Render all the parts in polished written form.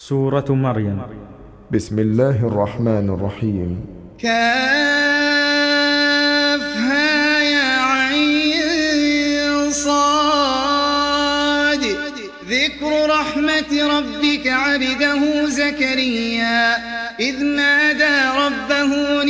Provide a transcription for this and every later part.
سورة مريم. بسم الله الرحمن الرحيم. كافها يا عين صاد. ذكر رحمة ربك عبده زكريا إذ نادى ربه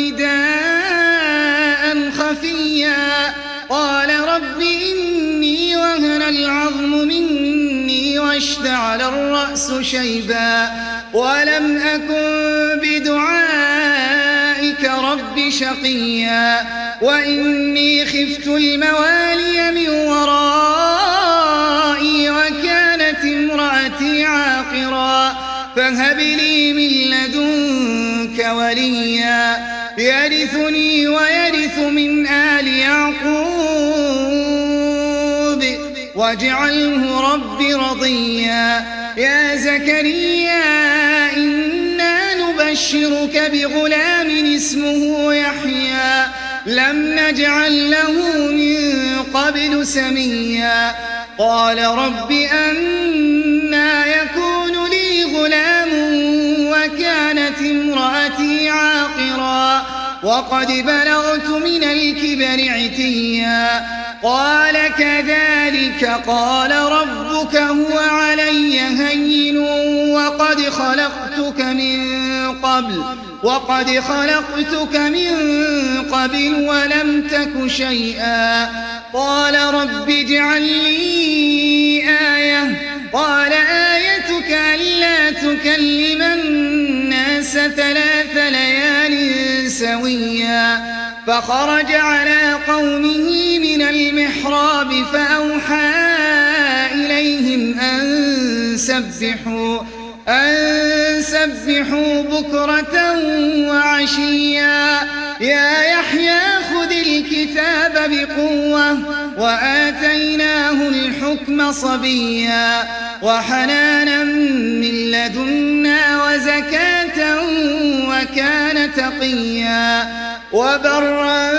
نداء خفيا قال رب إني وهن العظم مني واشتعل الرأس شيبا ولم أكن بدعائك رب شقيا وإني خفت الموالي من ورائي وكانت امرأتي عاقرا فهب لي من لدنك وليا يرثني ويرث من آل يعقوب واجعله رب رضيا. يا زكريا إنا نبشرك بغلام اسمه يحيى لم نجعل له من قبل سميا قال رب أنى يكون لي غلام وكانت امرأتي عاقرا وقد بلغت من الكبر عتيا قال كذلك قال ربك هو علي هين وقد خلقتك من قبل ولم تك شيئا قال رب اجعل لي آية قال آيتك ألا تكلم الناس 3 ليال سويا فخرج على قومه من المحراب فأوحى إليهم أن سبحوا بكرة وعشيا يا يحيى خذ الكتاب بقوة وآتيناه الحكم صبيا وحنانا من لدنا وزكاة وكان تقيا وبرا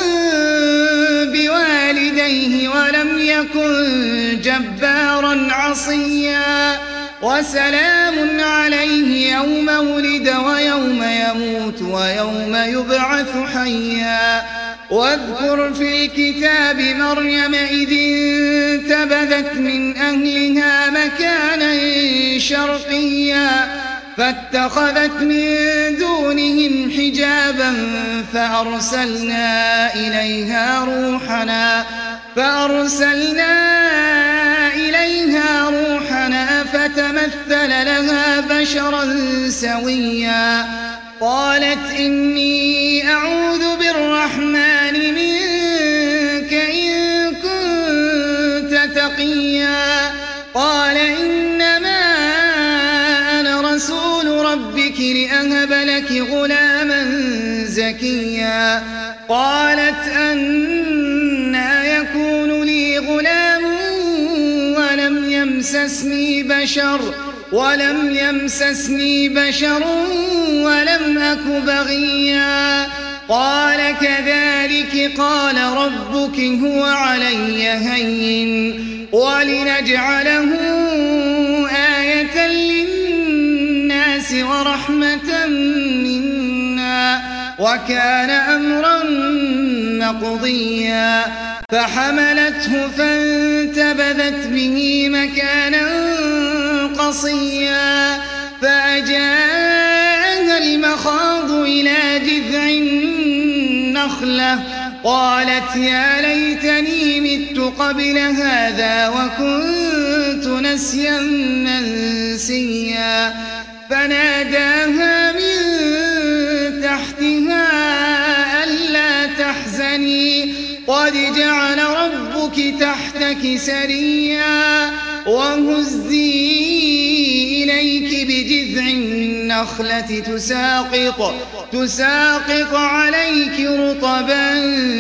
بوالديه ولم يكن جبارا عصيا وسلام عليه يوم ولد ويوم يموت ويوم يبعث حيا. واذكر في الكتاب مريم إذ انتبذت من أهلها مكانا شرقيا فاتخذت من دونهم حجابا فأرسلنا إليها روحنا فتمثل لها بشرا سويا قالت إني أعوذ بالرحمن منك إن كنت تقيا قال إنما أنا رسول ربك لأهب لك غلاما زكيا قالت أنى يكون لي غلام ولم يمسسني بشر ولم أك بغيا قال كذلك قال ربك هو علي هين ولنجعله آية للناس ورحمة منا وكان أمرا مقضيا فحملته فانتبذت به مكانا قصيا فأجاءها المخاض إلى جذع النخلة قالت يا ليتني مت قبل هذا وكنت نسيا منسيا فناداها من تحتها ألا تحزني قد جعل ربك تحتك سريا وهزي إليك بجذع النخلة تساقط عليك رطبا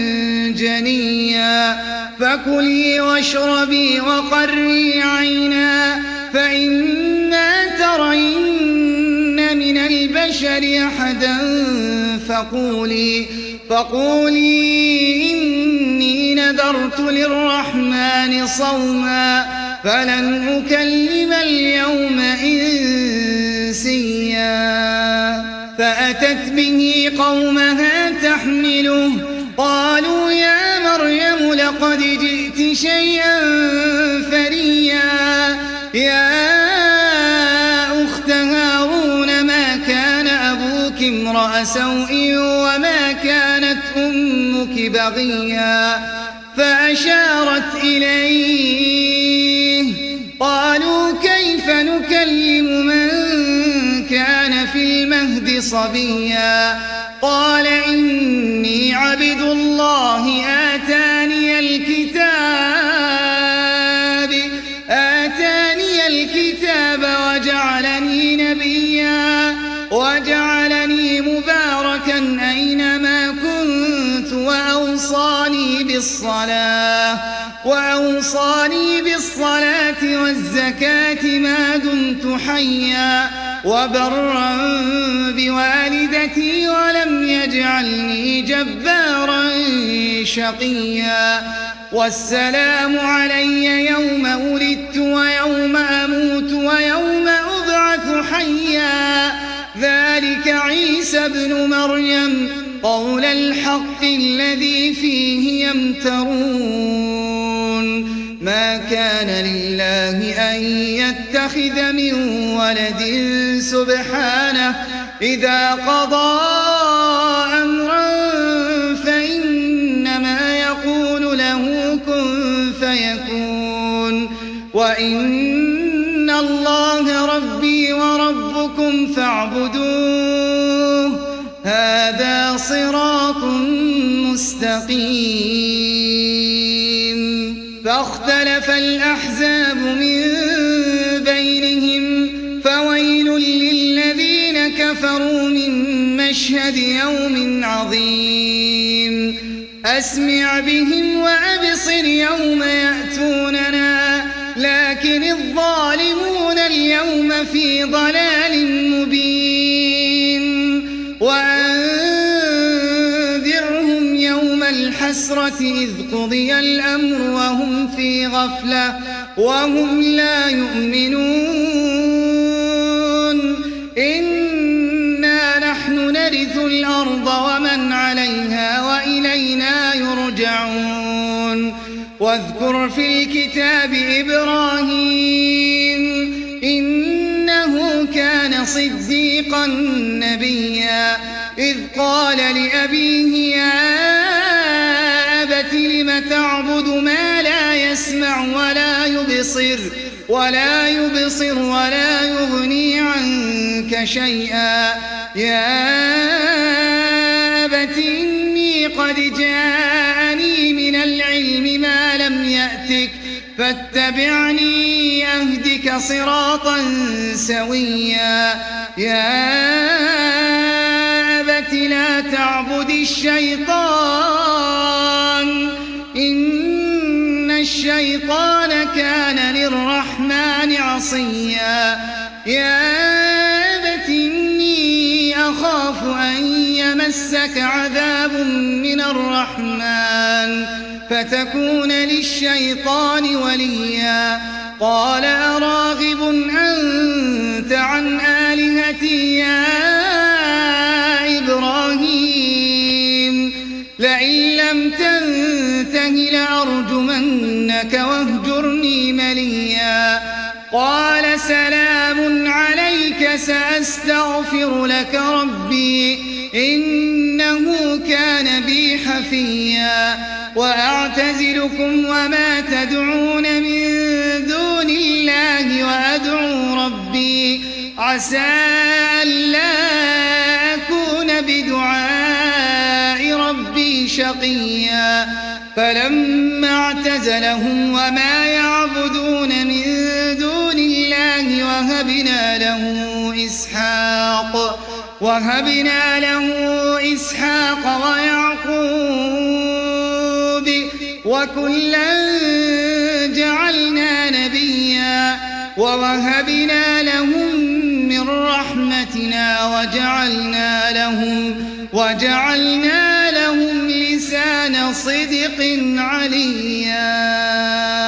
جنيا فكلي واشربي وقري عينا فإما ترين من البشر أحدا فقولي إني نذرت للرحمن صوما فلن أكلم اليوم إنسيا فأتت به قومها تحمله قالوا يا مريم لقد جئت شيئا فريا يا أخت هارون ما كان أبوك امرأ سوء وما كانت أمك بغيا فأشارت إليه قالوا كيف نكلم من كان في المهد صبيا قال إني عبد الله آتاني الكتاب وجعلني نبيا وجعلني مباركا أينما كنت وأوصاني بالصلاة والزكاة ما دمت حيا وبرا بوالدتي ولم يجعلني جبارا شقيا والسلام علي يوم ولدت ويوم أموت ويوم أبعث حيا ذلك عيسى ابن مريم قول الحق الذي فيه يمترون ما كان لله أن يتخذ من ولد سبحانه إذا قضى أمرا فإنما يقول له كن فيكون وإن الله ربي وربكم فاعبدوه هذا صراط مستقيم فاختلف الأحزاب من بينهم فويل للذين كفروا من مشهد يوم عظيم أسمع بهم وأبصر يوم يأتوننا لكن الظالمون اليوم في ضلال مبين وأنذرهم يوم الحسرة إذ قضي الأمر وهم في غفلة وهم لا يؤمنون إنا نحن نرث الأرض ومن عليها وإلينا يرجعون واذكر في الكتاب إبراهيم إنه كان صديقا نبيا إذ قال لأبيه يا أبت لم تعبد ما لا يسمع ولا يبصر ولا يغني عنك شيئا يا أبت إني قد جاءني من العلم ما لم يأتك فاتبعني أهدك صراطا سويا يا أبت لا تعبد الشيطان إن الشيطان كان للرحمن عصيا يا أبت إني أخاف أن يمسك عذاب من الرحمن فتكون للشيطان وليا قال أراغب أنت عن آلهتي يا إبراهيم لئن لم تنته لأرجمنك واهجرني مليا قال سلام عليك سأستغفر لك ربي إنه كان بي حفيا وأعتزلكم وما تدعون من دون الله وأدعو ربي عسى ألا أكون بدعاء ربي شقيا فلما اعتزلهم وما يعبدون من دون الله وهبنا له إسحاق ويعقوب وكلا جعلنا نبيا ووهبنا لهم من رحمتنا وجعلنا لهم لسان صدق عليا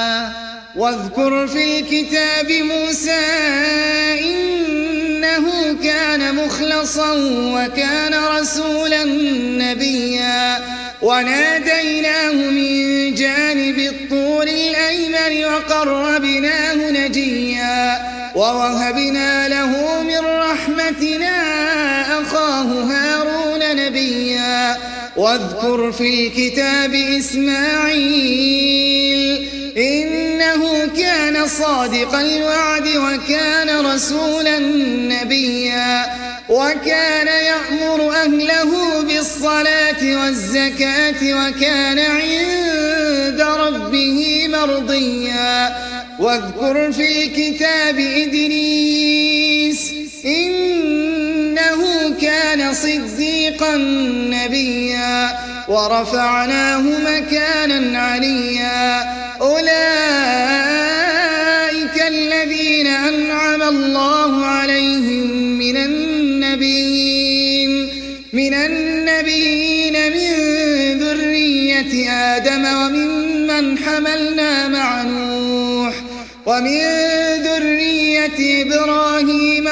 واذكر في الكتاب موسى إنه كان مخلصا وكان رسولا نبيا وناديناه من جانب الطور الأيمن وقربناه نجيا ووهبنا له من رحمتنا أخاه هارون نبيا واذكر في الكتاب إسماعيل إنه كان صادق الوعد وكان رسولا نبيا وكان يأمر أهله بالصلاة والزكاة وكان عند ربه مرضيا واذكر في الكتاب إدريس إنه كان صديقا نبيا ورفعناه مكانا عليا أولئك الذين أنعم الله عليهم من النبيين من ذرية آدم وممن حملنا مع نوح ومن ذرية إبراهيم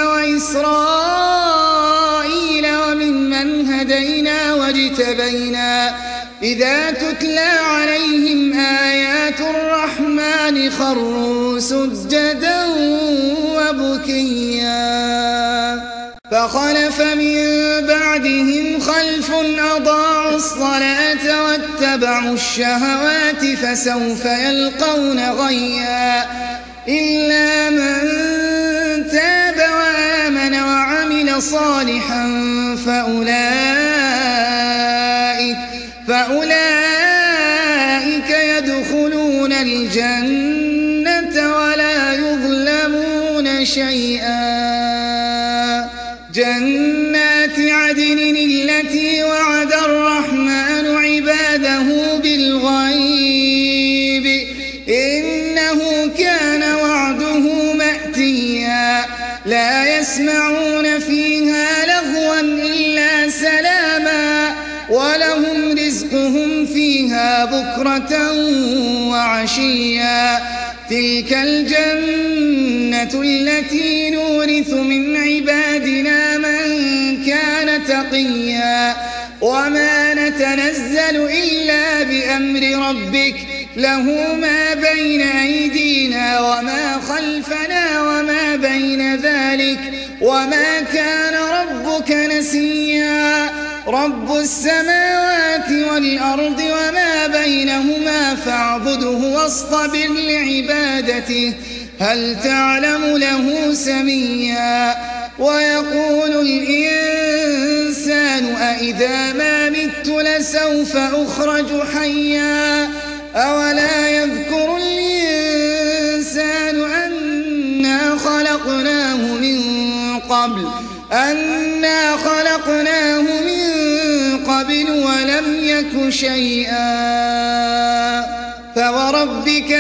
وإسرائيل وممن هدينا واجتبينا إذا تتلى عليهم آيات الرحمن خروا سجدا وبكيا فخلف من بعدهم خلف أضاعوا الصلاة واتبعوا الشهوات فسوف يلقون غيا إلا من تاب وآمن وعمل صالحا فأولئك يدخلون الجنة ولا يظلمون شيئا جنات عدن التي وعد الرحمن عباده بالغيب إنه كان وعده مأتيا لا يسمعون فيها لغوا إلا سلاما ولهم رزقهم فيها بكرة وعشيا تلك الجنة التي نورث من عبادنا من كان تقيا وما نتنزل إلا بأمر ربك له ما بين أيدينا وما خلفنا وما بين ذلك وما كان ربك نسيا رب السماوات والأرض وما بينهما فاعبده واصطبر لعبادته هل تعلم له سميا ويقول الإنسان أإذا ما مت لسوف أخرج حيا أولا يذكر الإنسان أنا خلقناه من قبل ولم يك شيئا فوربك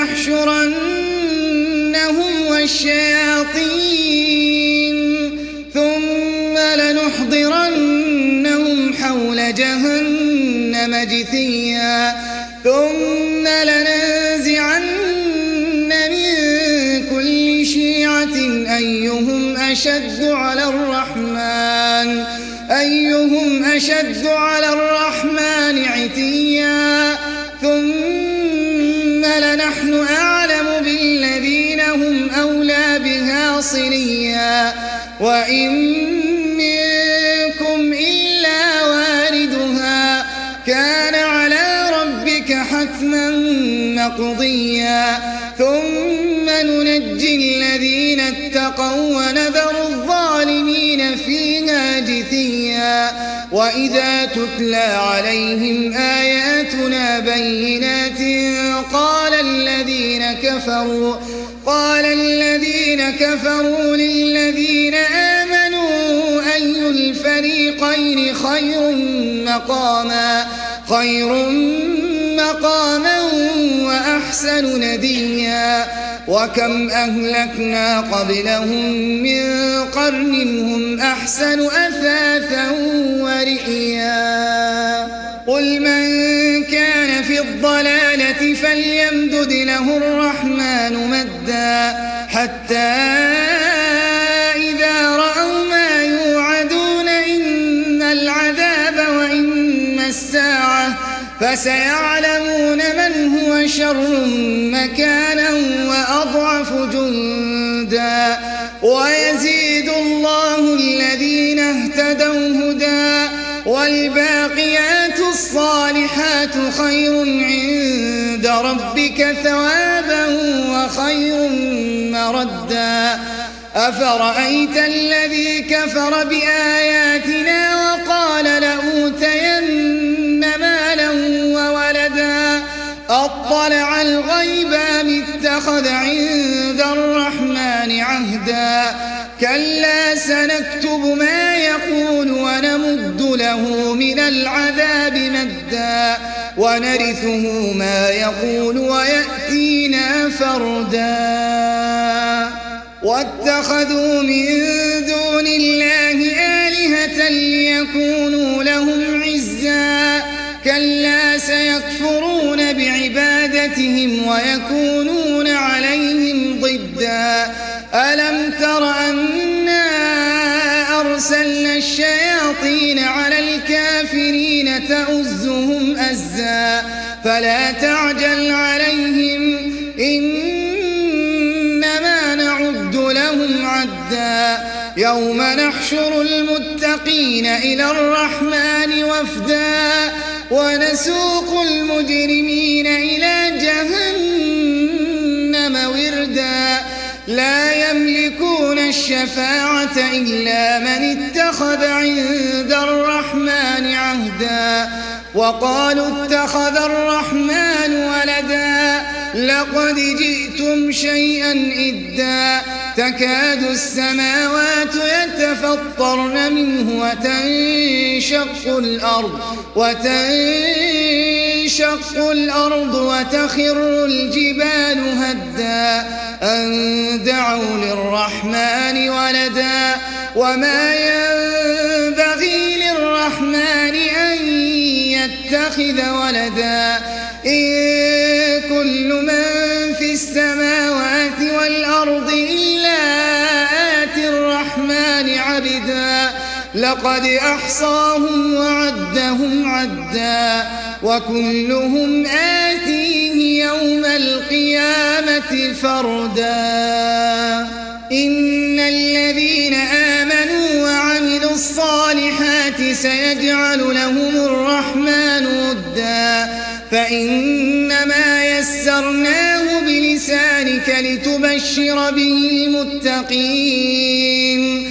لنحشرنهم والشياطين ثم لنحضرنهم حول جهنم جثيا ثم لننزعن من كل شيعة أيهم أشد على الرحمن عتيا ثم لنحن أعلم بالذين هم أولى بها صليا وإن منكم إلا واردها كان على ربك حتما مقضيا ثم ننجي الذين اتقوا ونذر الظالمين فيها جثيا وإذا تتلى عليهم آياتنا بينات قال الذين كفروا للذين آمنوا أي الفريقين خير مقاما وأحسن نديا وكم أهلكنا قبلهم من قرن هم أحسن أثاثا ورئيا قل من كان في الضلالة فليمدد له الرحمن مدا حتى إذا رأوا ما فسيعلمون من هو شر مكانا وأضعف جندا ويزيد الله الذين اهتدوا هدى والباقيات الصالحات خير عند ربك ثوابا وخير مردا أفرأيت الذي كفر بآياتنا وقال لأوتين مالا وولدا أطلع الغيب أم اتخذ عند الرحمن عهدا كلا سنكتب ما يقول ونمد له من العذاب مدا ونرثه ما يقول ويأتينا فردا واتخذوا من دون الله آلهة ليكونوا لهم عزا كلا سيكفرون بعبادتهم ويكونون عليهم ضدا ألم تر أنا أرسلنا الشياطين على الكافرين تؤزهم أزا فلا تعجل عليهم إنما نعد لهم عدا يوم نحشر المتقين إلى الرحمن وفدا ونسوق المجرمين إلى جهنم وردا لا يملكون الشفاعة إلا من اتخذ عند الرحمن عهدا وقالوا اتخذ الرحمن ولدا لقد جئتم شيئا إدا تكاد السماوات يتفطرن منه وتنشق الأرض وتخر الجبال هدا أن دعوا للرحمن ولدا وما ينبغي للرحمن أن يتخذ ولدا إن كل من في السماوات والأرض إلا آتي الرحمن عبدا لقد أحصاهم وعدهم عدا وكلهم آتيه يوم القيامة فردا إن الذين آمنوا وعملوا الصالحات سيجعل لهم الرحمن ودا فإنما يسرناه بلسانك لتبشر به المتقين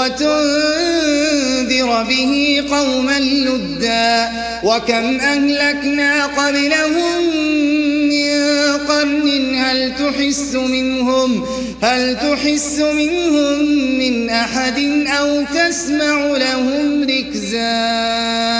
وتنذر به قوما لدا وكم أهلكنا قبلهم من قرن هل تحس منهم من أحد أو تسمع لهم ركزا